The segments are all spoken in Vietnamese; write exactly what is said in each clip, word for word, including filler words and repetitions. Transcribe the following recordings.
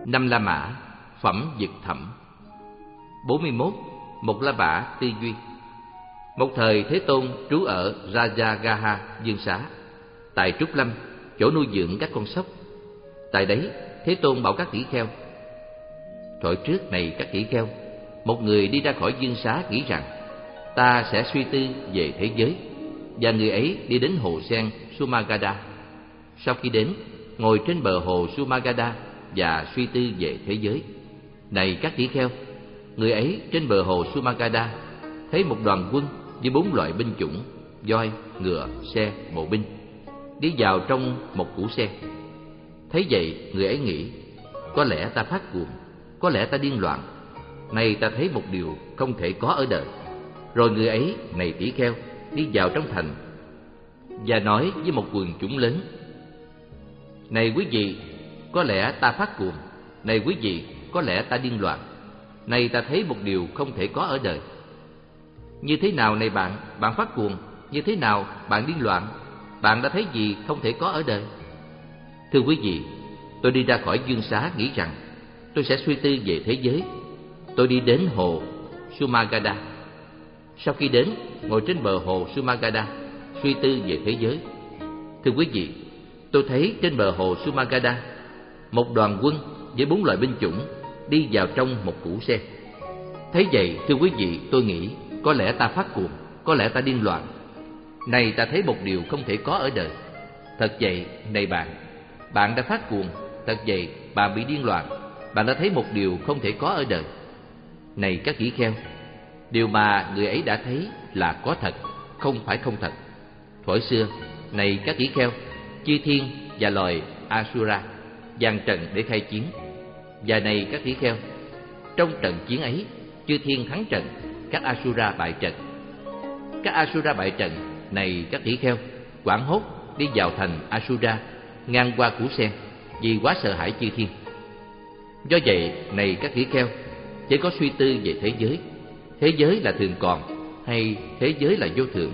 Năm La Mã, phẩm Dực Thẩm. Bốn mươi mốt. Một La Mã tư duy. Một thời Thế Tôn trú ở Rajagaha Dương Xá, tại Trúc Lâm, chỗ nuôi dưỡng các con sóc. Tại đấy, Thế Tôn bảo các tỷ kheo: thuở trước này các tỷ kheo, một người đi ra khỏi Dương Xá nghĩ rằng ta sẽ suy tư về thế giới, và người ấy đi đến hồ sen Sumagada. Sau khi đến, ngồi trên bờ hồ Sumagada và suy tư về thế giới. Này các tỷ kheo, người ấy trên bờ hồ Sumagada thấy một đoàn quân với bốn loại binh chủng: voi, ngựa, xe, bộ binh, đi vào trong một củ xe. Thấy vậy, người ấy nghĩ: có lẽ ta phát cuồng, có lẽ ta điên loạn. Nay ta thấy một điều không thể có ở đời. Rồi người ấy, này tỷ kheo, đi vào trong thành và nói với một quần chúng lớn: này quý vị, có lẽ ta phát cuồng. Này quý vị, có lẽ ta điên loạn. Nay ta thấy một điều không thể có ở đời. Như thế nào này bạn, bạn phát cuồng? Như thế nào bạn điên loạn? Bạn đã thấy gì không thể có ở đời? Thưa quý vị, tôi đi ra khỏi Dương Xá nghĩ rằng tôi sẽ suy tư về thế giới. Tôi đi đến hồ Sumagada. Sau khi đến, ngồi trên bờ hồ Sumagada, suy tư về thế giới. Thưa quý vị, tôi thấy trên bờ hồ Sumagada một đoàn quân với bốn loại binh chủng đi vào trong một củ xe. Thấy vậy, thưa quý vị, tôi nghĩ: có lẽ ta phát cuồng, có lẽ ta điên loạn. Này ta thấy một điều không thể có ở đời. Thật vậy, này bạn, bạn đã phát cuồng. Thật vậy, bạn bị điên loạn. Bạn đã thấy một điều không thể có ở đời. Này các tỷ kheo, điều mà người ấy đã thấy là có thật, không phải không thật. Thuở xưa, này các tỷ kheo, chư thiên và loài Asura dàn trận để khai chiến. Và này các tỷ kheo, trong trận chiến ấy, chư thiên thắng trận, các Asura bại trận. Các Asura bại trận, này các tỷ kheo, hoảng hốt đi vào thành Asura, ngang qua củ sen, vì quá sợ hãi chư thiên. Do vậy, này các tỷ kheo, chỉ có suy tư về thế giới. Thế giới là thường còn, hay thế giới là vô thường?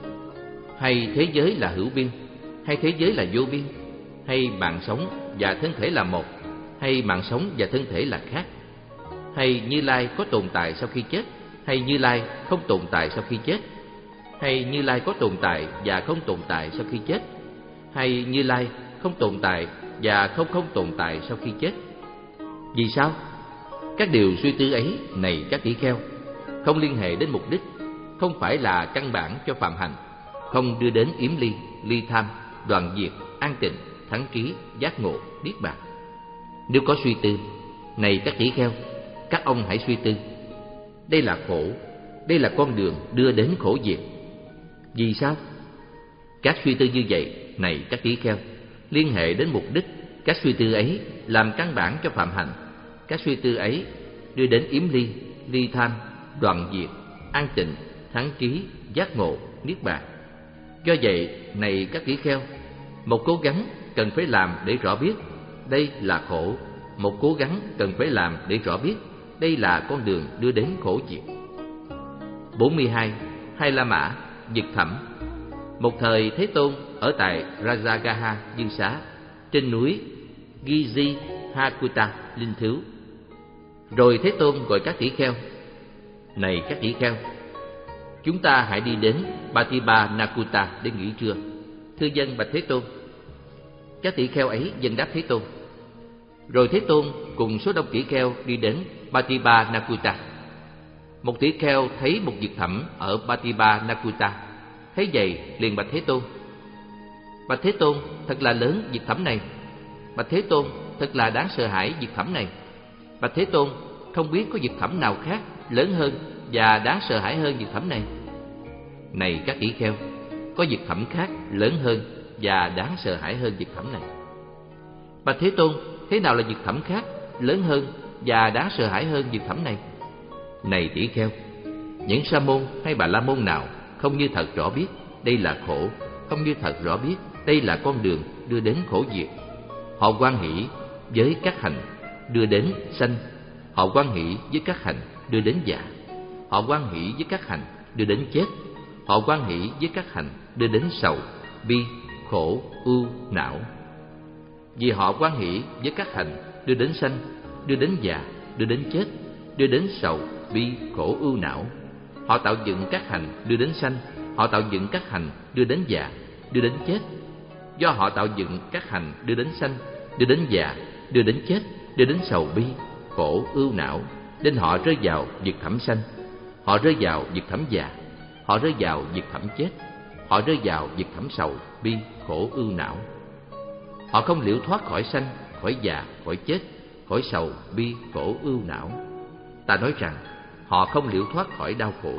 Hay thế giới là hữu biên, hay thế giới là vô biên? Hay mạng sống và thân thể là một, hay mạng sống và thân thể là khác? Hay Như Lai có tồn tại sau khi chết, hay Như Lai không tồn tại sau khi chết? Hay Như Lai có tồn tại và không tồn tại sau khi chết? Hay Như Lai không tồn tại và không không tồn tại sau khi chết? Vì sao? Các điều suy tư ấy, này các tỷ kheo, không liên hệ đến mục đích, không phải là căn bản cho phạm hành, không đưa đến yếm ly, ly tham, đoạn diệt, an tịnh, thắng trí, giác ngộ, niết bàn. Nếu có suy tư, này các tỷ kheo, các ông hãy suy tư: đây là khổ, đây là con đường đưa đến khổ diệt. Vì sao? Các suy tư như vậy, này các tỷ kheo, liên hệ đến mục đích. Các suy tư ấy làm căn bản cho phạm hành. Các suy tư ấy đưa đến yếm ly, ly tham, đoạn diệt, an tịnh, thắng trí, giác ngộ, niết bàn. Do vậy, này các tỷ kheo, một cố gắng cần phải làm để rõ biết đây là khổ. Một cố gắng cần phải làm để rõ biết đây là con đường đưa đến khổ diệt. Bốn mươi hai. Hai La Mã, Dực Thẩm. Một thời Thế Tôn ở tại Rajagaha Dương Xá, trên núi Giji Hakuta linh thiếu. Rồi Thế Tôn gọi các tỷ kheo: này các tỷ kheo, chúng ta hãy đi đến Patipa Nakuta để nghỉ trưa. Thưa dân bạch Thế Tôn. Các tỷ kheo ấy dâng đáp Thế Tôn. Rồi Thế Tôn cùng số đông tỷ kheo đi đến Patipa Nakuta. Một tỷ kheo thấy một dực thẩm ở Patipa Nakuta. Thấy vậy liền bạch Thế Tôn: bạch Thế Tôn, thật là lớn dực thẩm này. Bạch Thế Tôn, thật là đáng sợ hãi dực thẩm này. Bạch Thế Tôn, không biết có dực thẩm nào khác lớn hơn và đáng sợ hãi hơn dực thẩm này. Này các tỷ kheo, có dực thẩm khác lớn hơn và đáng sợ hãi hơn dực thẩm này. Bạch Thế Tôn, thế nào là dực thẩm khác lớn hơn và đáng sợ hãi hơn dực thẩm này? Này tỷ kheo, những sa môn hay bà la môn nào không như thật rõ biết đây là khổ, không như thật rõ biết đây là con đường đưa đến khổ diệt, họ hoan hỷ với các hành đưa đến sanh, họ hoan hỷ với các hành đưa đến già, họ hoan hỷ với các hành đưa đến chết, họ hoan hỷ với các hành đưa đến sầu, bi, khổ, ưu, não. Vì họ hoan hỷ với các hành đưa đến sanh, đưa đến già, đưa đến chết, đưa đến sầu, bi, khổ, ưu não. Họ tạo dựng các hành đưa đến sanh, họ tạo dựng các hành đưa đến già, đưa đến chết. Do họ tạo dựng các hành đưa đến sanh, đưa đến già, đưa đến chết, đưa đến sầu bi, khổ, ưu não, nên họ rơi vào vực thẳm sanh, họ rơi vào vực thẳm già, họ rơi vào vực thẳm chết, họ rơi vào vực thẳm sầu bi, khổ, ưu não. Họ không liễu thoát khỏi sanh, khỏi già, khỏi chết, khỏi sầu bi, khổ, ưu não. Ta nói rằng họ không liễu thoát khỏi đau khổ.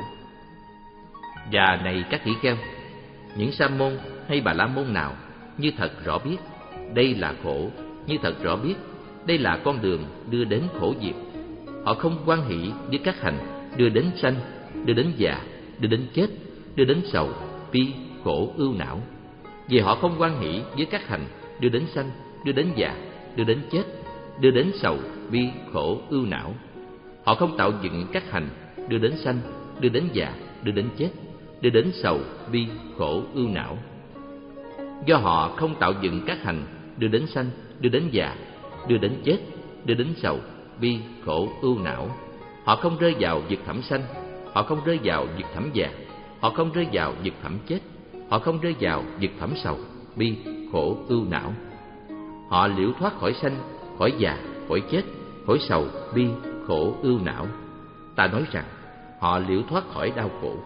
Và này các tỷ kheo, những sa môn hay bà la môn nào như thật rõ biết đây là khổ, như thật rõ biết đây là con đường đưa đến khổ diệt, họ không hoan hỷ với các hành đưa đến sanh, đưa đến già, đưa đến chết, đưa đến sầu bi, khổ, ưu não. Vì họ không hoan hỷ với các hành đưa đến sanh, đưa đến già, đưa đến chết, đưa đến sầu bi, khổ, ưu não. Họ không tạo dựng các hành đưa đến sanh, đưa đến già, đưa đến chết, đưa đến sầu bi, khổ, ưu não. Do họ không tạo dựng các hành đưa đến sanh, đưa đến già, đưa đến chết, đưa đến sầu bi, khổ, ưu não, họ không rơi vào vực thẳm sanh, họ không rơi vào vực thẳm già, họ không rơi vào vực thẳm chết, họ không rơi vào vực thẳm sầu bi, khổ, ưu não. Họ liễu thoát khỏi sanh, khỏi già, khỏi chết, khỏi sầu bi, khổ, ưu não. Ta nói rằng họ liễu thoát khỏi đau khổ.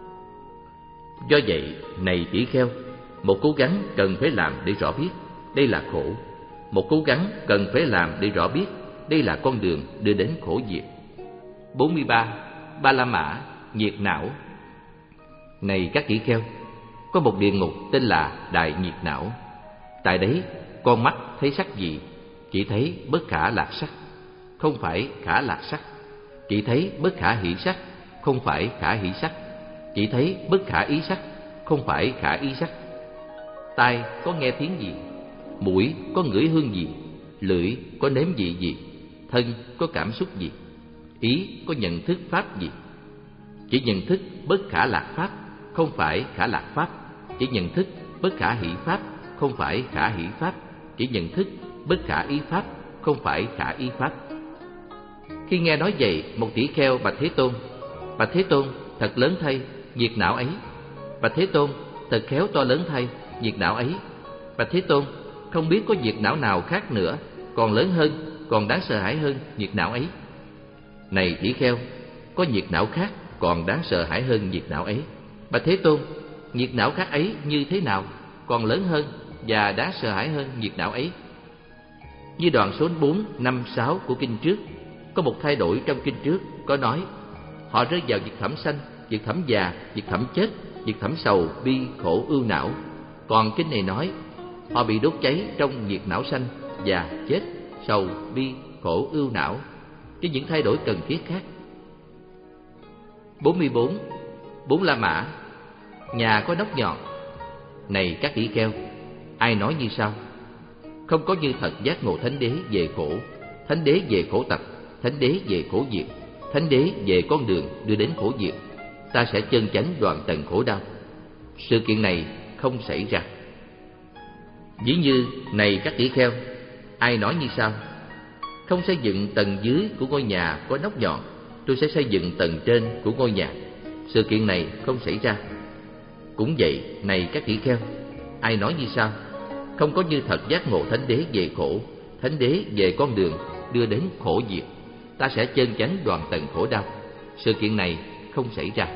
Do vậy, này tỷ kheo, một cố gắng cần phải làm để rõ biết đây là khổ, một cố gắng cần phải làm để rõ biết đây là con đường đưa đến khổ diệt. bốn mươi ba. Ba la mã, nhiệt não. Này các tỷ kheo, có một địa ngục tên là Đại Nhiệt Não. Tại đấy, con mắt thấy sắc gì? Chỉ thấy bất khả lạc sắc, không phải khả lạc sắc. Chỉ thấy bất khả hỷ sắc, không phải khả hỷ sắc. Chỉ thấy bất khả ý sắc, không phải khả ý sắc. Tai có nghe tiếng gì? Mũi có ngửi hương gì? Lưỡi có nếm vị gì? Thân có cảm xúc gì? Ý có nhận thức pháp gì? Chỉ nhận thức bất khả lạc pháp, không phải khả lạc pháp. Chỉ nhận thức bất khả hỷ pháp, không phải khả hỷ pháp. Chỉ nhận thức bất khả ý pháp, không phải khả ý pháp. Khi nghe nói vậy, một tỷ kheo bạch Thế Tôn: Bạch Thế Tôn, thật lớn thay nhiệt não ấy. Bạch Thế Tôn, thật khéo to lớn thay nhiệt não ấy. Bạch Thế Tôn, không biết có nhiệt não nào khác nữa, còn lớn hơn, còn đáng sợ hãi hơn nhiệt não ấy. Này tỷ kheo, có nhiệt não khác còn đáng sợ hãi hơn nhiệt não ấy. Bạch Thế Tôn, nhiệt não khác ấy như thế nào, còn lớn hơn và đáng sợ hãi hơn nhiệt não ấy? Như đoạn số bốn, năm, sáu của kinh trước, có một thay đổi trong kinh trước có nói: họ rơi vào vực thẳm sanh, vực thẳm già, vực thẳm chết, vực thẳm sầu bi, khổ, ưu não. Còn kinh này nói họ bị đốt cháy trong nhiệt não sanh, già, chết, sầu bi, khổ, ưu não, với những thay đổi cần thiết khác. bốn mươi bốn. Bốn la mã, nhà có nóc nhọn. Này các tỷ kheo, ai nói như sau: không có như thật giác ngộ thánh đế về khổ, thánh đế về khổ tập, thánh đế về khổ diệt, thánh đế về con đường đưa đến khổ diệt, ta sẽ chân chánh đoạn tận khổ đau. Sự kiện này không xảy ra. Ví như, này các tỷ kheo, ai nói như sau: không xây dựng tầng dưới của ngôi nhà có nóc nhọn, tôi sẽ xây dựng tầng trên của ngôi nhà. Sự kiện này không xảy ra. Cũng vậy, này các tỷ kheo, ai nói như sau: không có như thật giác ngộ thánh đế về khổ, thánh đế về con đường đưa đến khổ diệt, ta sẽ chân chánh đoạn tận khổ đau. Sự kiện này không xảy ra.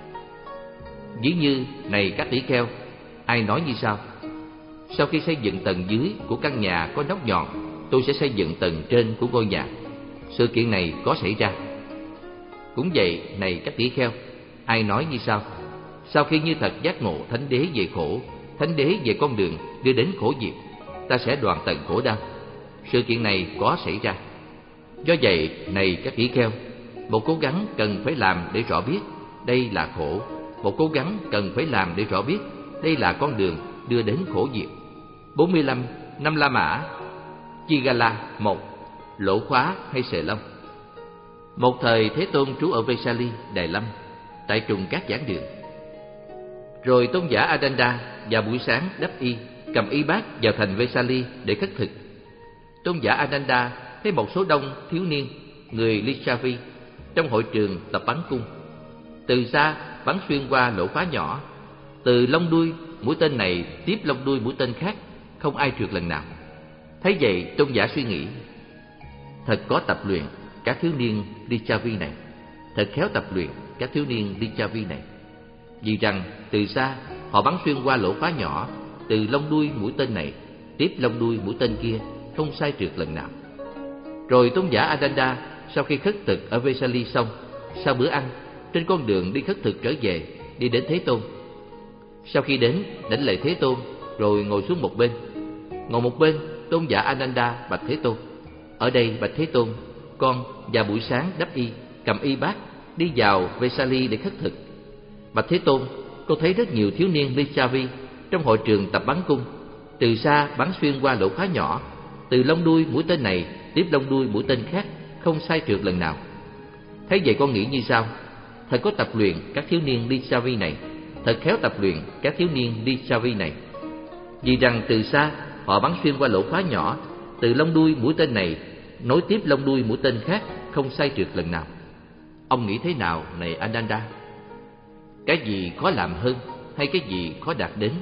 Ví như, này các tỷ kheo, ai nói như sau: sau khi xây dựng tầng dưới của căn nhà có nóc nhọn, tôi sẽ xây dựng tầng trên của ngôi nhà. Sự kiện này có xảy ra. Cũng vậy, này các tỷ kheo, ai nói như sau: sau khi như thật giác ngộ thánh đế về khổ, thánh đế về con đường đưa đến khổ diệt, ta sẽ đoạn tận khổ đau. Sự kiện này có xảy ra. Do vậy, này các tỷ kheo, một cố gắng cần phải làm để rõ biết đây là khổ, một cố gắng cần phải làm để rõ biết đây là con đường đưa đến khổ diệt. bốn mươi lăm. Năm la mã, Chigala. Một. Lỗ khóa hay sợi lông. Một thời Thế Tôn trú ở Vesali, Đài Lâm, tại trùng các giảng đường. Rồi tôn giả Adanda vào buổi sáng đắp y, cầm y bát vào thành Vesali để khất thực. Tôn giả Adanda thấy một số đông thiếu niên người Lichavi trong hội trường tập bắn cung. Từ xa bắn xuyên qua lỗ khóa nhỏ, từ lông đuôi mũi tên này tiếp lông đuôi mũi tên khác, không ai trượt lần nào. Thấy vậy, tôn giả suy nghĩ, thật có tập luyện các thiếu niên Lichavi này, thật khéo tập luyện các thiếu niên Lichavi này. Vì rằng từ xa họ bắn xuyên qua lỗ khóa nhỏ, từ lông đuôi mũi tên này tiếp lông đuôi mũi tên kia, không sai trượt lần nào. Rồi tôn giả Ananda sau khi khất thực ở Vesali xong, sau bữa ăn, trên con đường đi khất thực trở về, đi đến Thế Tôn. Sau khi đến, đảnh lễ Thế Tôn, rồi ngồi xuống một bên. Ngồi một bên, tôn giả Ananda bạch Thế Tôn: ở đây bạch Thế Tôn, con vào buổi sáng đắp y, cầm y bát, đi vào Vesali để khất thực. Bạch Thế Tôn, con thấy rất nhiều thiếu niên Lichavi trong hội trường tập bắn cung, từ xa bắn xuyên qua lỗ khóa nhỏ, từ lông đuôi mũi tên này tiếp lông đuôi mũi tên khác, không sai trượt lần nào. Thấy vậy con nghĩ như sau: thật có tập luyện các thiếu niên Lichavi này, thật khéo tập luyện các thiếu niên Lichavi này. Vì rằng từ xa họ bắn xuyên qua lỗ khóa nhỏ, từ lông đuôi mũi tên này nối tiếp lông đuôi mũi tên khác, không sai trượt lần nào. Ông nghĩ thế nào này Ananda? Cái gì khó làm hơn hay cái gì khó đạt đến?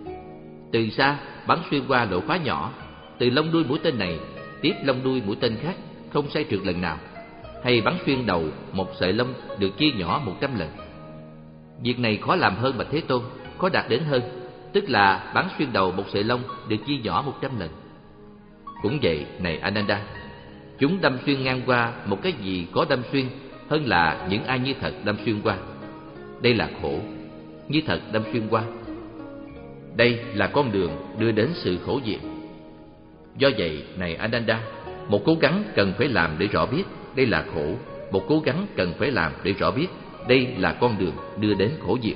Từ xa bắn xuyên qua lỗ khóa nhỏ, từ lông đuôi mũi tên này tiếp lông đuôi mũi tên khác, không sai trượt lần nào, hay bắn xuyên đầu một sợi lông được chia nhỏ một trăm lần? Việc này khó làm hơn bạch Thế Tôn, khó đạt đến hơn, tức là bắn xuyên đầu một sợi lông được chia nhỏ một trăm lần. Cũng vậy này Ananda, chúng đâm xuyên ngang qua một cái gì có đâm xuyên hơn là những ai như thật đâm xuyên qua. Đây là khổ, như thật đâm xuyên qua. Đây là con đường đưa đến sự khổ diệt. Do vậy này Ananda, một cố gắng cần phải làm để rõ biết đây là khổ, một cố gắng cần phải làm để rõ biết đây là con đường đưa đến khổ diệt.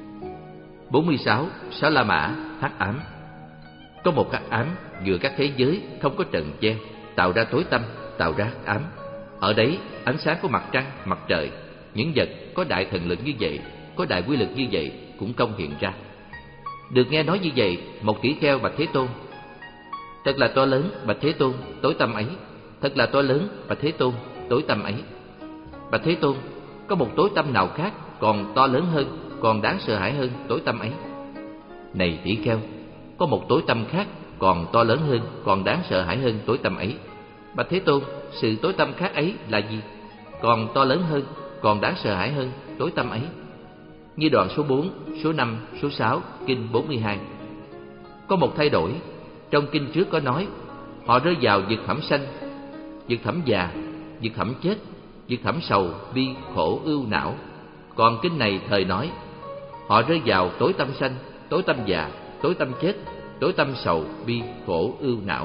bốn mươi sáu. Xá La Mã, hắc ám. Có một hắc ám giữa các thế giới không có trần che, tạo ra tối tăm, tạo ra hắc ám. Ở đấy ánh sáng của mặt trăng, mặt trời, những vật có đại thần lực như vậy, có đại quy lực như vậy cũng công hiện ra. Được nghe nói như vậy, một tỷ kheo bạch Thế Tôn: thật là to lớn bạch Thế Tôn, tối tăm ấy. Thật là to lớn bạch Thế Tôn, tối tăm ấy. Bạch Thế Tôn, có một tối tăm nào khác còn to lớn hơn, còn đáng sợ hãi hơn tối tăm ấy? Này tỷ kheo, có một tối tăm khác còn to lớn hơn, còn đáng sợ hãi hơn tối tăm ấy. Bạch Thế Tôn, sự tối tăm khác ấy là gì? Còn to lớn hơn, còn đáng sợ hãi hơn tối tăm ấy? Như đoạn số bốn, số năm, số sáu, kinh bốn mươi hai. Có một thay đổi. Trong kinh trước có nói họ rơi vào vực thẳm sanh, vực thẳm già, vực thẳm chết, vực thẳm sầu, bi, khổ, ưu, não. Còn kinh này thời nói họ rơi vào tối tâm sanh, tối tâm già, tối tâm chết, tối tâm sầu, bi, khổ, ưu, não.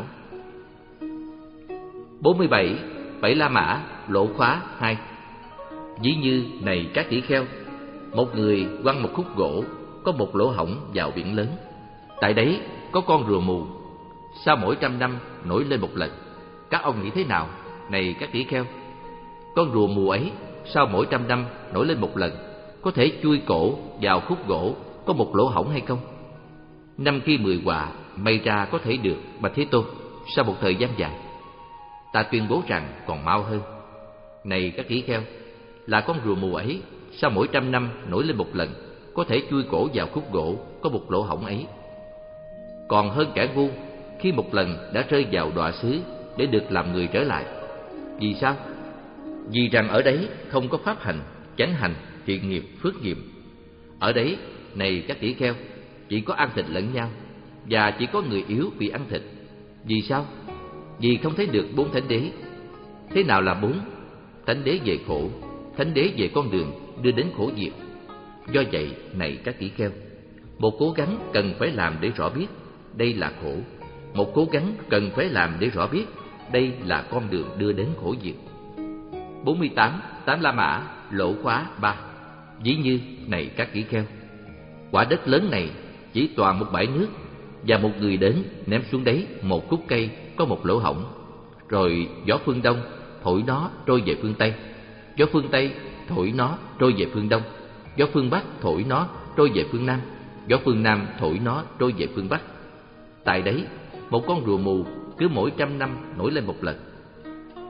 bốn mươi bảy. Bảy La Mã, lỗ khóa hai. Ví như này các tỷ kheo, một người quăng một khúc gỗ, có một lỗ hổng vào biển lớn. Tại đấy có con rùa mù, sau mỗi trăm năm nổi lên một lần. Các ông nghĩ thế nào này các tỷ kheo? Con rùa mù ấy sau mỗi trăm năm nổi lên một lần, có thể chui cổ vào khúc gỗ có một lỗ hổng hay không? Năm khi mười quả may ra có thể được bạch Thế Tôn, sau một thời gian dài. Ta tuyên bố rằng còn mau hơn. Này các tỷ kheo, là con rùa mù ấy sau mỗi trăm năm nổi lên một lần, có thể chui cổ vào khúc gỗ có một lỗ hổng ấy. Còn hơn kẻ ngu khi một lần đã rơi vào đọa xứ để được làm người trở lại. Vì sao? Vì rằng ở đấy không có pháp hành, chánh hành, thiện nghiệp, phước nghiệp. Ở đấy, này các tỷ kheo, chỉ có ăn thịt lẫn nhau, và chỉ có người yếu bị ăn thịt. Vì sao? Vì không thấy được bốn thánh đế. Thế nào là bốn? Thánh đế về khổ, thánh đế về con đường đưa đến khổ diệt. Do vậy, này các tỷ kheo, một cố gắng cần phải làm để rõ biết đây là khổ, một cố gắng cần phải làm để rõ biết đây là con đường đưa đến khổ diệt. bốn mươi tám. Tám La Mã, lỗ khóa ba. Ví như này các tỷ kheo, quả đất lớn này chỉ toàn một bãi nước, và một người đến ném xuống đấy một khúc cây có một lỗ hổng, rồi gió phương đông thổi nó trôi về phương tây, gió phương tây thổi nó trôi về phương đông, gió phương bắc thổi nó trôi về phương nam, gió phương nam thổi nó trôi về phương bắc. Tại đấy một con rùa mù cứ mỗi trăm năm nổi lên một lần.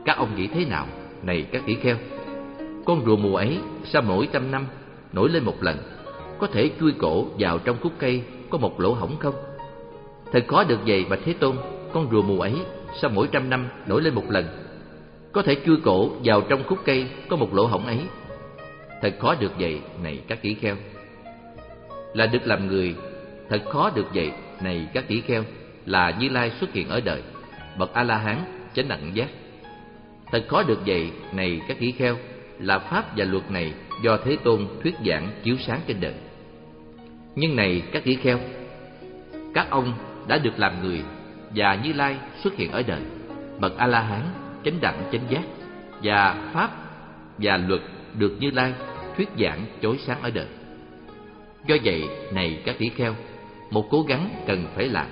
Các ông nghĩ thế nào, này các tỷ kheo? Con rùa mù ấy sao mỗi trăm năm nổi lên một lần? Có thể chui cổ vào trong khúc cây có một lỗ hổng không? Thật khó được vậy, bạch Thế Tôn. Con rùa mù ấy sao mỗi trăm năm nổi lên một lần? Có thể chui cổ vào trong khúc cây có một lỗ hổng ấy. Thật khó được vậy, này các tỷ kheo. Là được làm người, thật khó được vậy, này các tỷ kheo, là Như Lai xuất hiện ở đời, bậc A-la-hán chánh đẳng giác. Thật khó được vậy, này các tỷ kheo, là pháp và luật này do Thế Tôn thuyết giảng chiếu sáng trên đời. Nhưng này các tỷ kheo, các ông đã được làm người và Như Lai xuất hiện ở đời, bậc A-la-hán chánh đẳng chánh giác, và pháp và luật được Như Lai thuyết giảng chói sáng ở đời. Do vậy, này các tỷ kheo, một cố gắng cần phải làm.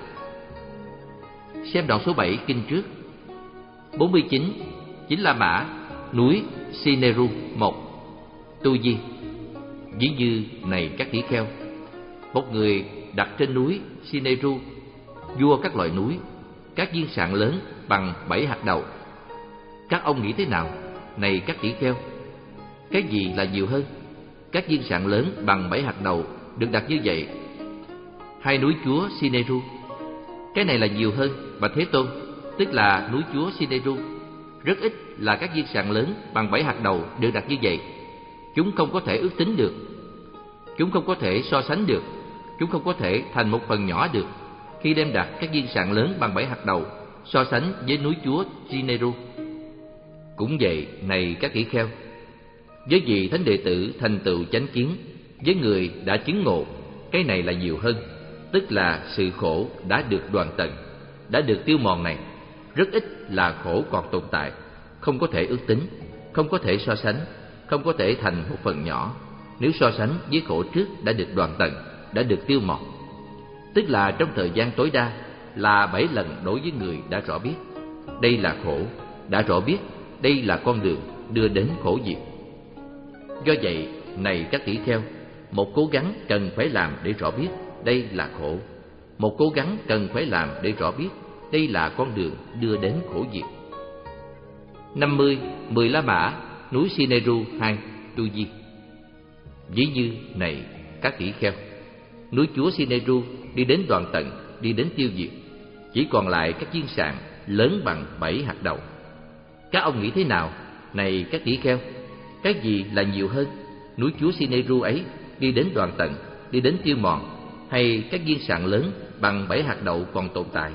Xem đoạn số bảy kinh trước. bốn mươi chín. Chính La Mã, núi Sineru một. Tu Di. Ví như này các tỷ kheo, một người đặt trên núi Sineru, vua các loại núi, các viên sạn lớn bằng bảy hạt đậu. Các ông nghĩ thế nào, này các tỷ kheo? Cái gì là nhiều hơn? Các viên sạn lớn bằng bảy hạt đậu được đặt như vậy, hai núi chúa Sineru. Cái này là nhiều hơn, bạch Thế Tôn, tức là núi chúa Sineru. Rất ít là các viên sạn lớn bằng bảy hạt đậu được đặt như vậy. Chúng không có thể ước tính được, chúng không có thể so sánh được, chúng không có thể thành một phần nhỏ được khi đem đặt các viên sạn lớn bằng bảy hạt đậu so sánh với núi chúa Sineru. Cũng vậy, này các tỷ kheo, với vị thánh đệ tử thành tựu chánh kiến, với người đã chứng ngộ, cái này là nhiều hơn, tức là sự khổ đã được đoạn tận, đã được tiêu mòn này. Rất ít là khổ còn tồn tại, không có thể ước tính, không có thể so sánh, không có thể thành một phần nhỏ nếu so sánh với khổ trước đã được đoạn tận, đã được tiêu mòn. Tức là trong thời gian tối đa là bảy lần đối với người đã rõ biết đây là khổ, đã rõ biết đây là con đường đưa đến khổ diệt. Do vậy, này các tỷ kheo, một cố gắng cần phải làm để rõ biết đây là khổ, một cố gắng cần phải làm để rõ biết đây là con đường đưa đến khổ diệt. năm mươi. Mười La Mã, núi Sineru hai. Tu Di. Ví như này các tỷ kheo, núi chúa Sineru đi đến đoạn tận, đi đến tiêu diệt, chỉ còn lại các viên sạn lớn bằng bảy hạt đậu. Các ông nghĩ thế nào, này các tỷ kheo? Cái gì là nhiều hơn, núi chúa Sineru ấy đi đến đoạn tận, đi đến tiêu mòn, hay các viên sạn lớn bằng bảy hạt đậu còn tồn tại?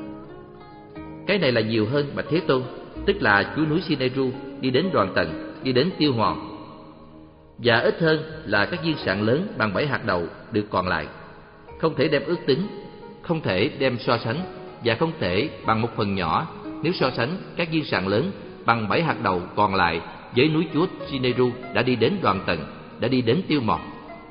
Cái này là nhiều hơn, bạch Thế Tôn, tức là chúa núi Sineru đi đến đoạn tận, đi đến tiêu mòn, và ít hơn là các viên sạn lớn bằng bảy hạt đậu được còn lại. Không thể đem ước tính, không thể đem so sánh, và không thể bằng một phần nhỏ nếu so sánh các viên sạn lớn bằng bảy hạt đậu còn lại với núi chúa Sineru đã đi đến đoạn tận, đã đi đến tiêu mòn.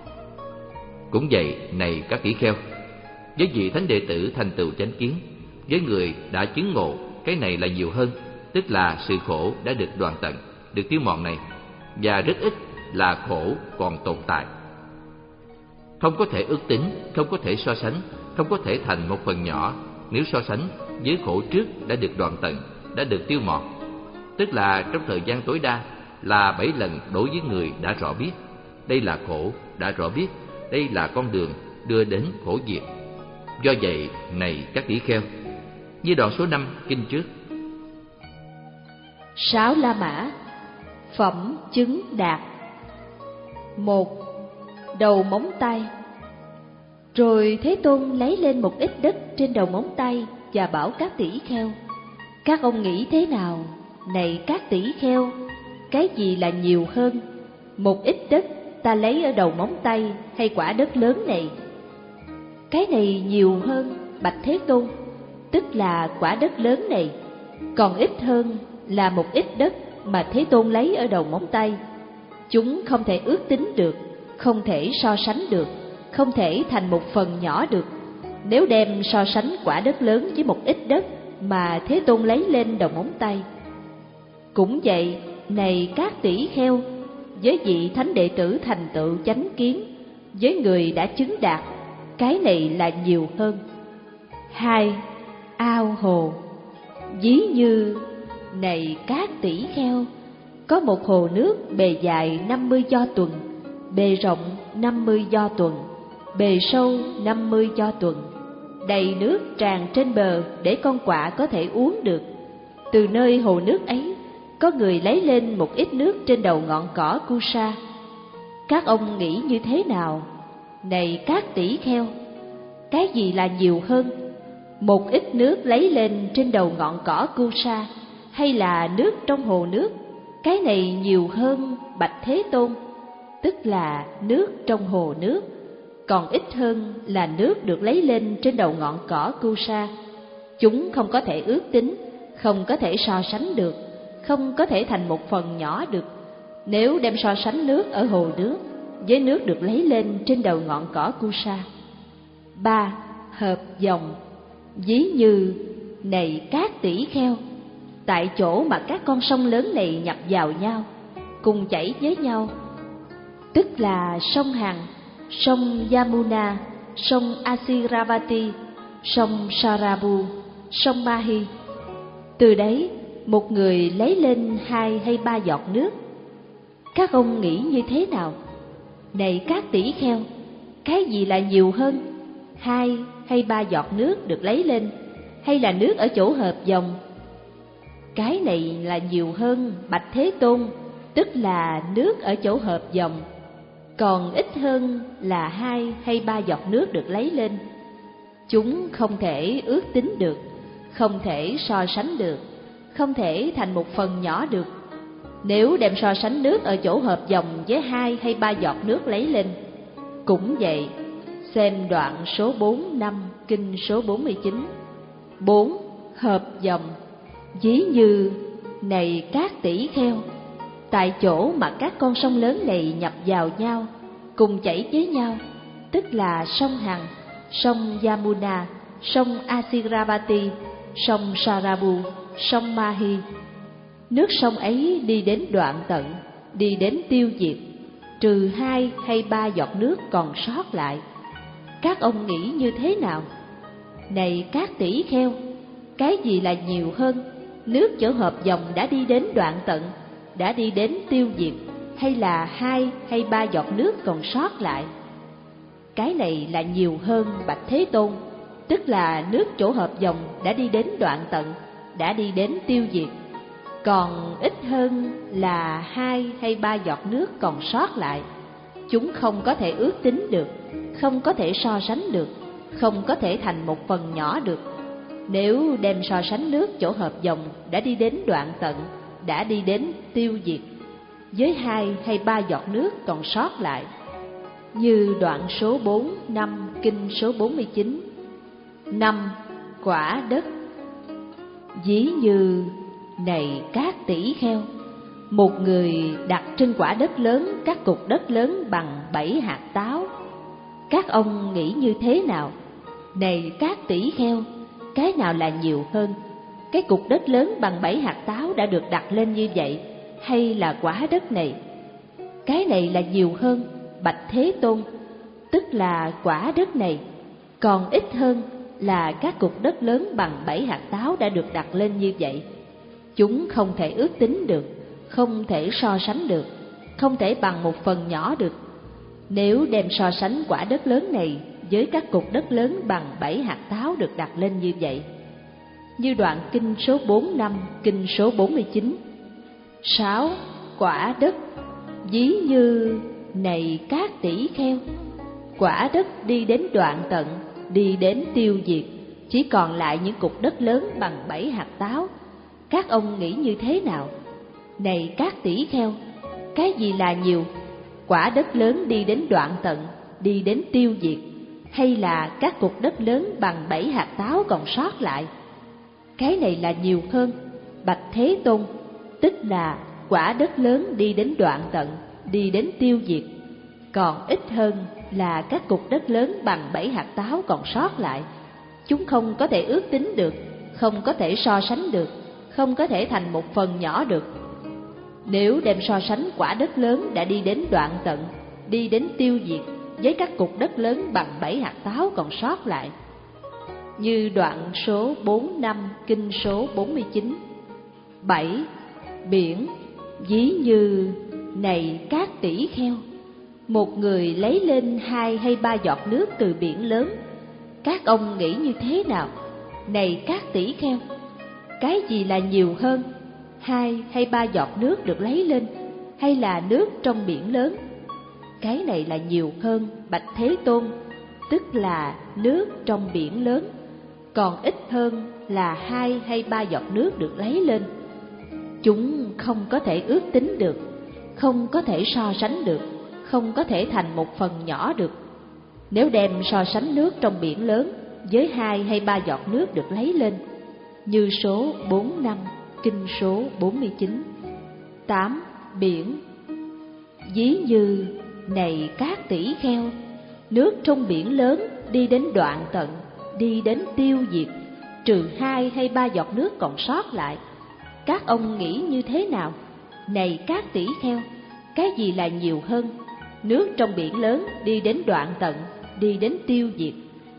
Cũng vậy, này các tỷ kheo, với vị thánh đệ tử thành tựu chánh kiến, với người đã chứng ngộ, cái này là nhiều hơn, tức là sự khổ đã được đoạn tận, được tiêu mòn này, và rất ít là khổ còn tồn tại. Không có thể ước tính, không có thể so sánh, không có thể thành một phần nhỏ nếu so sánh với khổ trước đã được đoạn tận, đã được tiêu mòn. Tức là trong thời gian tối đa là bảy lần đối với người đã rõ biết đây là khổ, đã rõ biết đây là con đường đưa đến khổ diệt. Do vậy, này các tỷ kheo, như đoạn số năm kinh trước. Sáu La Mã, phẩm chứng đạt. Một. Đầu móng tay. Rồi Thế Tôn lấy lên một ít đất trên đầu móng tay và bảo các tỷ kheo: các ông nghĩ thế nào, này các tỷ kheo? Cái gì là nhiều hơn, một ít đất ta lấy ở đầu móng tay hay quả đất lớn này? Cái này nhiều hơn, bạch Thế Tôn, tức là quả đất lớn này. Còn ít hơn là một ít đất mà Thế Tôn lấy ở đầu móng tay. Chúng không thể ước tính được, không thể so sánh được, không thể thành một phần nhỏ được nếu đem so sánh quả đất lớn với một ít đất mà Thế Tôn lấy lên đầu móng tay. Cũng vậy, này các tỷ kheo, với vị thánh đệ tử thành tựu chánh kiến, với người đã chứng đạt, cái này là nhiều hơn. Hai. Ao hồ. Ví như Này các tỷ kheo, có một hồ nước bề dài năm mươi do tuần, bề rộng năm mươi do tuần, bề sâu năm mươi do tuần, đầy nước tràn trên bờ để con quạ có thể uống được. Từ nơi hồ nước ấy, có người lấy lên một ít nước trên đầu ngọn cỏ Kusa. Các ông nghĩ như thế nào? Này các tỷ kheo, cái gì là nhiều hơn, một ít nước lấy lên trên đầu ngọn cỏ Kusa, hay là nước trong hồ nước? Cái này nhiều hơn bạch Thế Tôn, tức là nước trong hồ nước, còn ít hơn là nước được lấy lên trên đầu ngọn cỏ Kusa. Chúng không có thể ước tính, không có thể so sánh được, không có thể thành một phần nhỏ được. Nếu đem so sánh nước ở hồ nước với nước được lấy lên trên đầu ngọn cỏ Kusa. Ba. Hợp dòng. Ví như, này các tỷ kheo, tại chỗ mà các con sông lớn này nhập vào nhau, cùng chảy với nhau, tức là sông Hằng, sông Yamuna, sông Asiravati, sông Sarabu, sông Mahi. Từ đấy, một người lấy lên hai hay ba giọt nước. Các ông nghĩ như thế nào? Này các tỷ kheo, cái gì là nhiều hơn, hai hay ba giọt nước được lấy lên, hay là nước ở chỗ hợp dòng? Cái này là nhiều hơn bạch Thế Tôn, tức là nước ở chỗ hợp dòng, còn ít hơn là hai hay ba giọt nước được lấy lên. Chúng không thể ước tính được, không thể so sánh được, không thể thành một phần nhỏ được. Nếu đem so sánh nước ở chỗ hợp dòng với hai hay ba giọt nước lấy lên. Cũng vậy, xem đoạn số bốn năm kinh số bốn mươi chín. Bốn. Hợp dòng. Ví như, này các tỷ kheo, tại chỗ mà các con sông lớn này nhập vào nhau, cùng chảy với nhau, tức là sông Hằng, sông Yamuna, sông Asiravati, sông Sarabu, sông Mahi. Nước sông ấy đi đến đoạn tận, đi đến tiêu diệt, trừ hai hay ba giọt nước còn sót lại. Các ông nghĩ như thế nào? Này các tỷ kheo, cái gì là nhiều hơn, nước chỗ hợp dòng đã đi đến đoạn tận, đã đi đến tiêu diệt, hay là hai hay ba giọt nước còn sót lại? Cái này là nhiều hơn bạch Thế Tôn, tức là nước chỗ hợp dòng đã đi đến đoạn tận, đã đi đến tiêu diệt, còn ít hơn là hai hay ba giọt nước còn sót lại. Chúng không có thể ước tính được, không có thể so sánh được, không có thể thành một phần nhỏ được. Nếu đem so sánh nước chỗ hợp dòng đã đi đến đoạn tận, đã đi đến tiêu diệt, với hai hay ba giọt nước còn sót lại. Như đoạn số bốn năm kinh số bốn mươi chín. Năm. Quả đất. Ví như, này các tỷ kheo, một người đặt trên quả đất lớn các cục đất lớn bằng bảy hạt táo. Các ông nghĩ như thế nào? Này các tỷ kheo, cái nào là nhiều hơn, cái cục đất lớn bằng bảy hạt táo đã được đặt lên như vậy, hay là quả đất này? Cái này là nhiều hơn bạch Thế Tôn, tức là quả đất này, còn ít hơn là các cục đất lớn bằng bảy hạt táo đã được đặt lên như vậy. Chúng không thể ước tính được, không thể so sánh được, không thể bằng một phần nhỏ được. Nếu đem so sánh quả đất lớn này với các cục đất lớn bằng bảy hạt táo được đặt lên như vậy. Như đoạn kinh số bốn năm kinh số bốn mươi chín. Sáu. Quả đất. Ví như, này các tỷ kheo, quả đất đi đến đoạn tận, đi đến tiêu diệt, chỉ còn lại những cục đất lớn bằng bảy hạt táo. Các ông nghĩ như thế nào? Này các tỷ kheo, cái gì là nhiều, quả đất lớn đi đến đoạn tận, đi đến tiêu diệt, hay là các cục đất lớn bằng bảy hạt táo còn sót lại? Cái này là nhiều hơn bạch Thế Tôn, tức là quả đất lớn đi đến đoạn tận, đi đến tiêu diệt, còn ít hơn là các cục đất lớn bằng bảy hạt táo còn sót lại. Chúng không có thể ước tính được, không có thể so sánh được, không có thể thành một phần nhỏ được. Nếu đem so sánh quả đất lớn đã đi đến đoạn tận, đi đến tiêu diệt, với các cục đất lớn bằng bảy hạt táo còn sót lại. Như đoạn số bốn năm kinh số bốn mươi chín. Bảy. Biển. Ví như này các tỷ kheo, một người lấy lên hai hay ba giọt nước từ biển lớn, các ông nghĩ như thế nào? Này các tỷ kheo, cái gì là nhiều hơn, hai hay ba giọt nước được lấy lên, hay là nước trong biển lớn? Cái này là nhiều hơn, bạch Thế Tôn, tức là nước trong biển lớn, còn ít hơn là hai hay ba giọt nước được lấy lên. Chúng không có thể ước tính được, không có thể so sánh được, không có thể thành một phần nhỏ được. Nếu đem so sánh nước trong biển lớn với hai hay ba giọt nước được lấy lên, như số bốn năm, kinh số bốn mươi chín. Tám. Biển. Ví như này các tỷ kheo, nước trong biển lớn đi đến đoạn tận, đi đến tiêu diệt, trừ hai hay ba giọt nước còn sót lại. Các ông nghĩ như thế nào? Này các tỷ kheo, cái gì là nhiều hơn, nước trong biển lớn đi đến đoạn tận, đi đến tiêu diệt,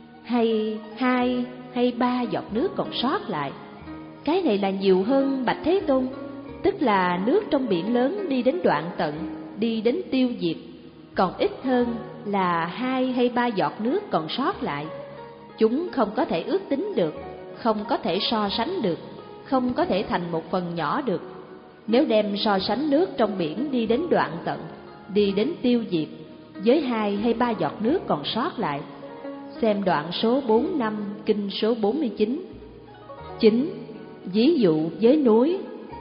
hay hai hay ba giọt nước còn sót lại? Cái này là nhiều hơn, bạch Thế Tôn, tức là nước trong biển lớn đi đến đoạn tận, đi đến tiêu diệt, còn ít hơn là hai hay ba giọt nước còn sót lại. Chúng không có thể ước tính được, không có thể so sánh được, không có thể thành một phần nhỏ được. Nếu đem so sánh nước trong biển đi đến đoạn tận, đi đến tiêu diệt, với hai hay ba giọt nước còn sót lại, xem đoạn số bốn năm, kinh số bốn mươi chín. Chín. Ví dụ với núi.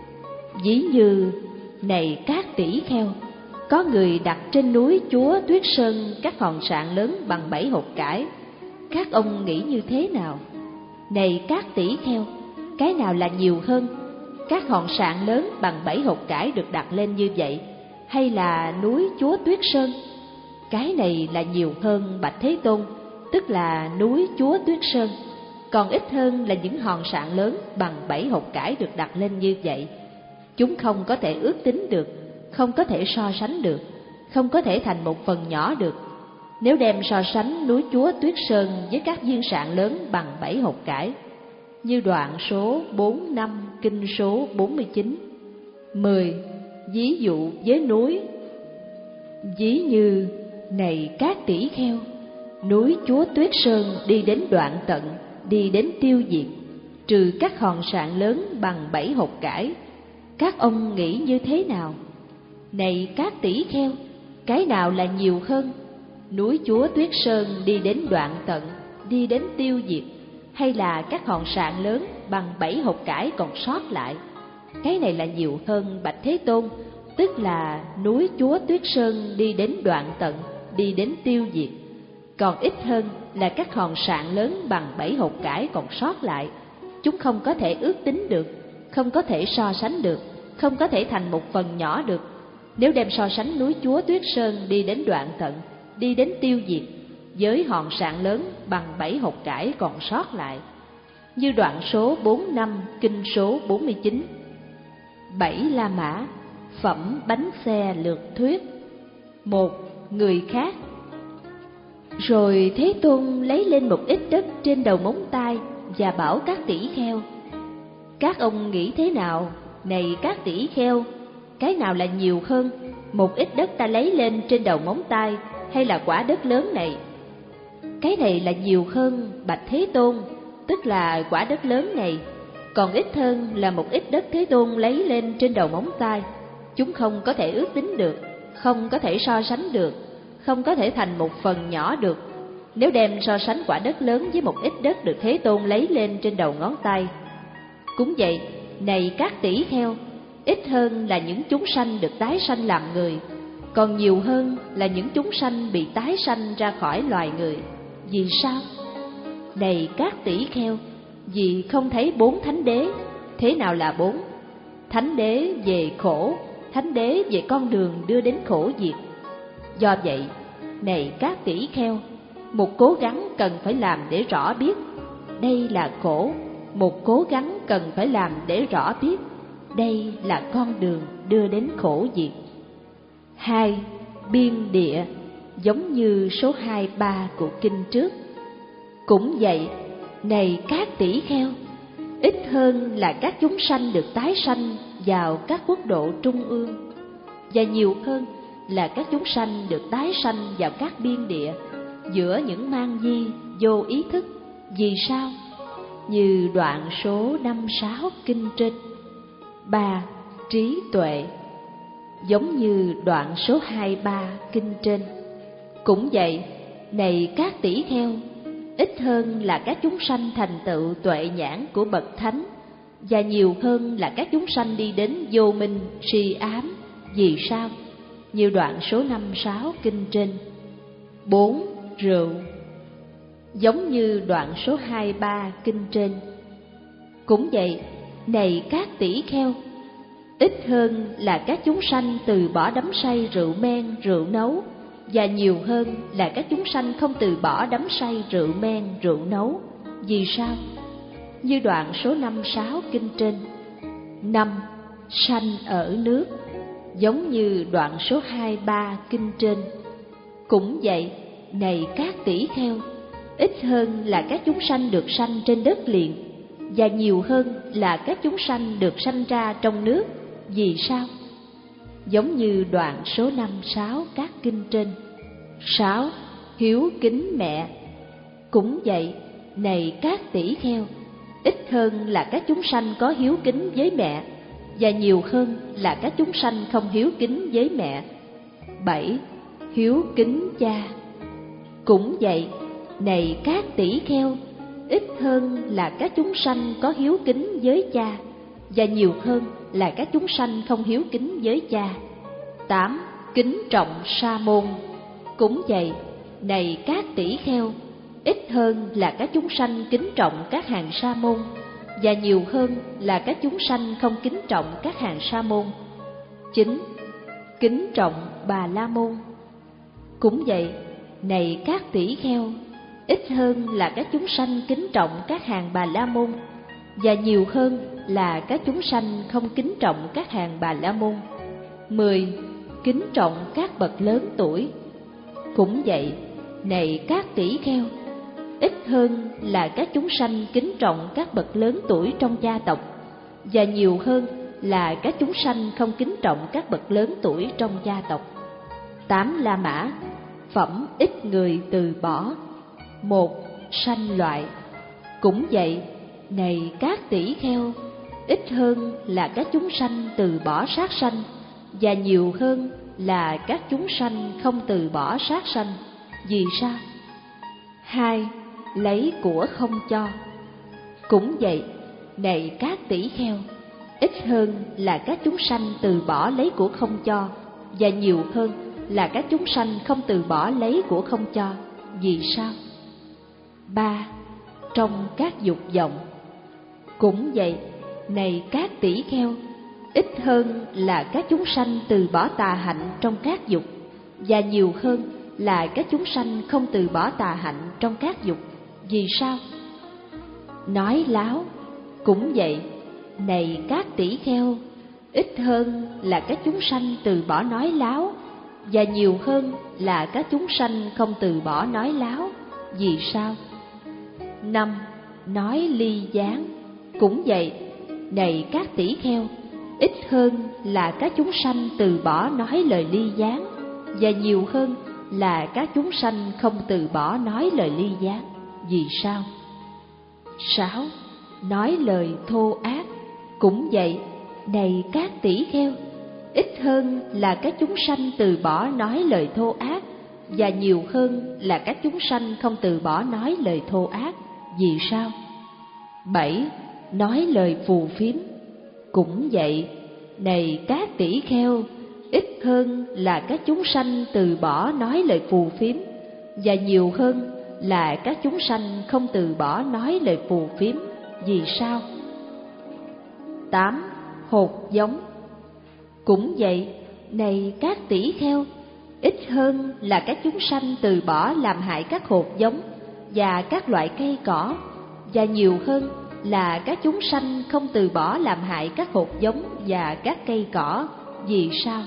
Ví như này các tỷ kheo, có người đặt trên núi Chúa Tuyết Sơn các hòn sạn lớn bằng bảy hột cải. Các ông nghĩ như thế nào? Này các tỷ kheo, cái nào là nhiều hơn, các hòn sạn lớn bằng bảy hột cải được đặt lên như vậy, hay là núi Chúa Tuyết Sơn? Cái này là nhiều hơn, bạch Thế Tôn, tức là núi Chúa Tuyết Sơn, còn ít hơn là những hòn sạn lớn bằng bảy hột cải được đặt lên như vậy. Chúng không có thể ước tính được, không có thể so sánh được, không có thể thành một phần nhỏ được. Nếu đem so sánh núi Chúa Tuyết Sơn với các viên sạn lớn bằng bảy hột cải, như đoạn số bốn năm, kinh số bốn mươi chín. Mười. Ví dụ với núi. Ví như này các tỷ kheo, núi Chúa Tuyết Sơn đi đến đoạn tận, đi đến tiêu diệt, trừ các hòn sạn lớn bằng bảy hột cải. Các ông nghĩ như thế nào? Này các tỷ kheo, cái nào là nhiều hơn, núi Chúa Tuyết Sơn đi đến đoạn tận, đi đến tiêu diệt, hay là các hòn sạn lớn bằng bảy hột cải còn sót lại? Cái này là nhiều hơn, bạch Thế Tôn, tức là núi Chúa Tuyết Sơn đi đến đoạn tận, đi đến tiêu diệt, còn ít hơn là các hòn sạn lớn bằng bảy hột cải còn sót lại. Chúng không có thể ước tính được, không có thể so sánh được, không có thể thành một phần nhỏ được. Nếu đem so sánh núi Chúa Tuyết Sơn đi đến đoạn tận, đi đến tiêu diệt, với hòn sạn lớn bằng bảy hột cải còn sót lại, như đoạn số bốn năm, kinh số bốn mươi chín. Bảy La Mã. Phẩm bánh xe lược thuyết. Một. Người khác. Rồi Thế Tôn lấy lên một ít đất trên đầu móng tay và bảo các tỷ kheo: các ông nghĩ thế nào? Này các tỷ kheo, cái nào là nhiều hơn, một ít đất ta lấy lên trên đầu móng tay, hay là quả đất lớn này? Cái này là nhiều hơn, bạch Thế Tôn, tức là quả đất lớn này, còn ít hơn là một ít đất Thế Tôn lấy lên trên đầu móng tay. Chúng không có thể ước tính được, không có thể so sánh được, không có thể thành một phần nhỏ được. Nếu đem so sánh quả đất lớn với một ít đất được Thế Tôn lấy lên trên đầu ngón tay. Cũng vậy, này các tỷ kheo, ít hơn là những chúng sanh được tái sanh làm người, còn nhiều hơn là những chúng sanh bị tái sanh ra khỏi loài người. Vì sao? Này các tỷ kheo, vì không thấy bốn thánh đế. Thế nào là bốn? Thánh đế về khổ, thánh đế về con đường đưa đến khổ diệt. Do vậy, này các tỷ kheo, một cố gắng cần phải làm để rõ biết đây là khổ, một cố gắng cần phải làm để rõ biết đây là con đường đưa đến khổ diệt. Hai. Biên địa, giống như số hai ba của kinh trước. Cũng vậy, này các tỷ kheo, ít hơn là các chúng sanh được tái sanh vào các quốc độ trung ương, và nhiều hơn là các chúng sanh được tái sanh vào các biên địa giữa những mang di vô ý thức. Vì sao? Như đoạn số năm sáu kinh trên. Ba. Trí tuệ, giống như đoạn số hai ba kinh trên. Cũng vậy, này các tỷ kheo, ít hơn là các chúng sanh thành tựu tuệ nhãn của bậc thánh, và nhiều hơn là các chúng sanh đi đến vô minh si ám. Vì sao? Như đoạn số năm sáu kinh trên. Bốn. Rượu, giống như đoạn số hai ba kinh trên. Cũng vậy, này các tỷ kheo, ít hơn là các chúng sanh từ bỏ đắm say rượu men, rượu nấu, và nhiều hơn là các chúng sanh không từ bỏ đắm say rượu men, rượu nấu. Vì sao? Như đoạn số năm sáu kinh trên. Năm. Sanh ở nước, giống như đoạn số hai ba kinh trên. Cũng vậy, này các tỷ kheo, ít hơn là các chúng sanh được sanh trên đất liền, và nhiều hơn là các chúng sanh được sanh ra trong nước. Vì sao? Giống như đoạn số năm sáu các kinh trên. Sáu. Hiếu kính mẹ, cũng vậy, này các tỷ kheo, ít hơn là các chúng sanh có hiếu kính với mẹ, và nhiều hơn là các chúng sanh không hiếu kính với mẹ. Bảy. Hiếu kính cha, cũng vậy, này các tỷ kheo, ít hơn là các chúng sanh có hiếu kính với cha, và nhiều hơn là các chúng sanh không hiếu kính với cha. Tám. Kính trọng sa môn, cũng vậy, này các tỷ kheo, ít hơn là các chúng sanh kính trọng các hàng sa môn, và nhiều hơn là các chúng sanh không kính trọng các hàng sa môn. Chín. Kính trọng Bà La Môn, cũng vậy, này các tỷ kheo, ít hơn là các chúng sanh kính trọng các hàng Bà La Môn, và nhiều hơn là các chúng sanh không kính trọng các hàng Bà La Môn. Mười. Kính trọng các bậc lớn tuổi, cũng vậy, này các tỷ kheo, ít hơn là các chúng sanh kính trọng các bậc lớn tuổi trong gia tộc, và nhiều hơn là các chúng sanh không kính trọng các bậc lớn tuổi trong gia tộc. Tám. La Mã, phẩm ít người từ bỏ. Một. Sanh loại, cũng vậy, này các tỷ kheo, ít hơn là các chúng sanh từ bỏ sát sanh, và nhiều hơn là các chúng sanh không từ bỏ sát sanh. Vì sao? Hai. Lấy của không cho, cũng vậy, này các tỷ kheo, ít hơn là các chúng sanh từ bỏ lấy của không cho, và nhiều hơn là các chúng sanh không từ bỏ lấy của không cho. Vì sao? Ba. Trong các dục vọng, cũng vậy, này các tỷ kheo, ít hơn là các chúng sanh từ bỏ tà hạnh trong các dục, và nhiều hơn là các chúng sanh không từ bỏ tà hạnh trong các dục. Vì sao? Nói láo, cũng vậy, này các tỷ kheo, ít hơn là các chúng sanh từ bỏ nói láo, và nhiều hơn là các chúng sanh không từ bỏ nói láo. Vì sao? Năm. Nói ly gián, cũng vậy, này các tỷ kheo, ít hơn là các chúng sanh từ bỏ nói lời ly gián, và nhiều hơn là các chúng sanh không từ bỏ nói lời ly gián. Vì sao? Sáu. Nói lời thô ác, cũng vậy, này các tỷ kheo, ít hơn là các chúng sanh từ bỏ nói lời thô ác, và nhiều hơn là các chúng sanh không từ bỏ nói lời thô ác. Vì sao? Bảy. Nói lời phù phiếm, cũng vậy, này các tỷ kheo, ít hơn là các chúng sanh từ bỏ nói lời phù phiếm, và nhiều hơn là các chúng sanh không từ bỏ nói lời phù phiếm. Vì sao? Tám. Hột giống, cũng vậy, này các tỷ kheo, ít hơn là các chúng sanh từ bỏ làm hại các hột giống và các loại cây cỏ, và nhiều hơn là các chúng sanh không từ bỏ làm hại các hột giống và các cây cỏ. Vì sao?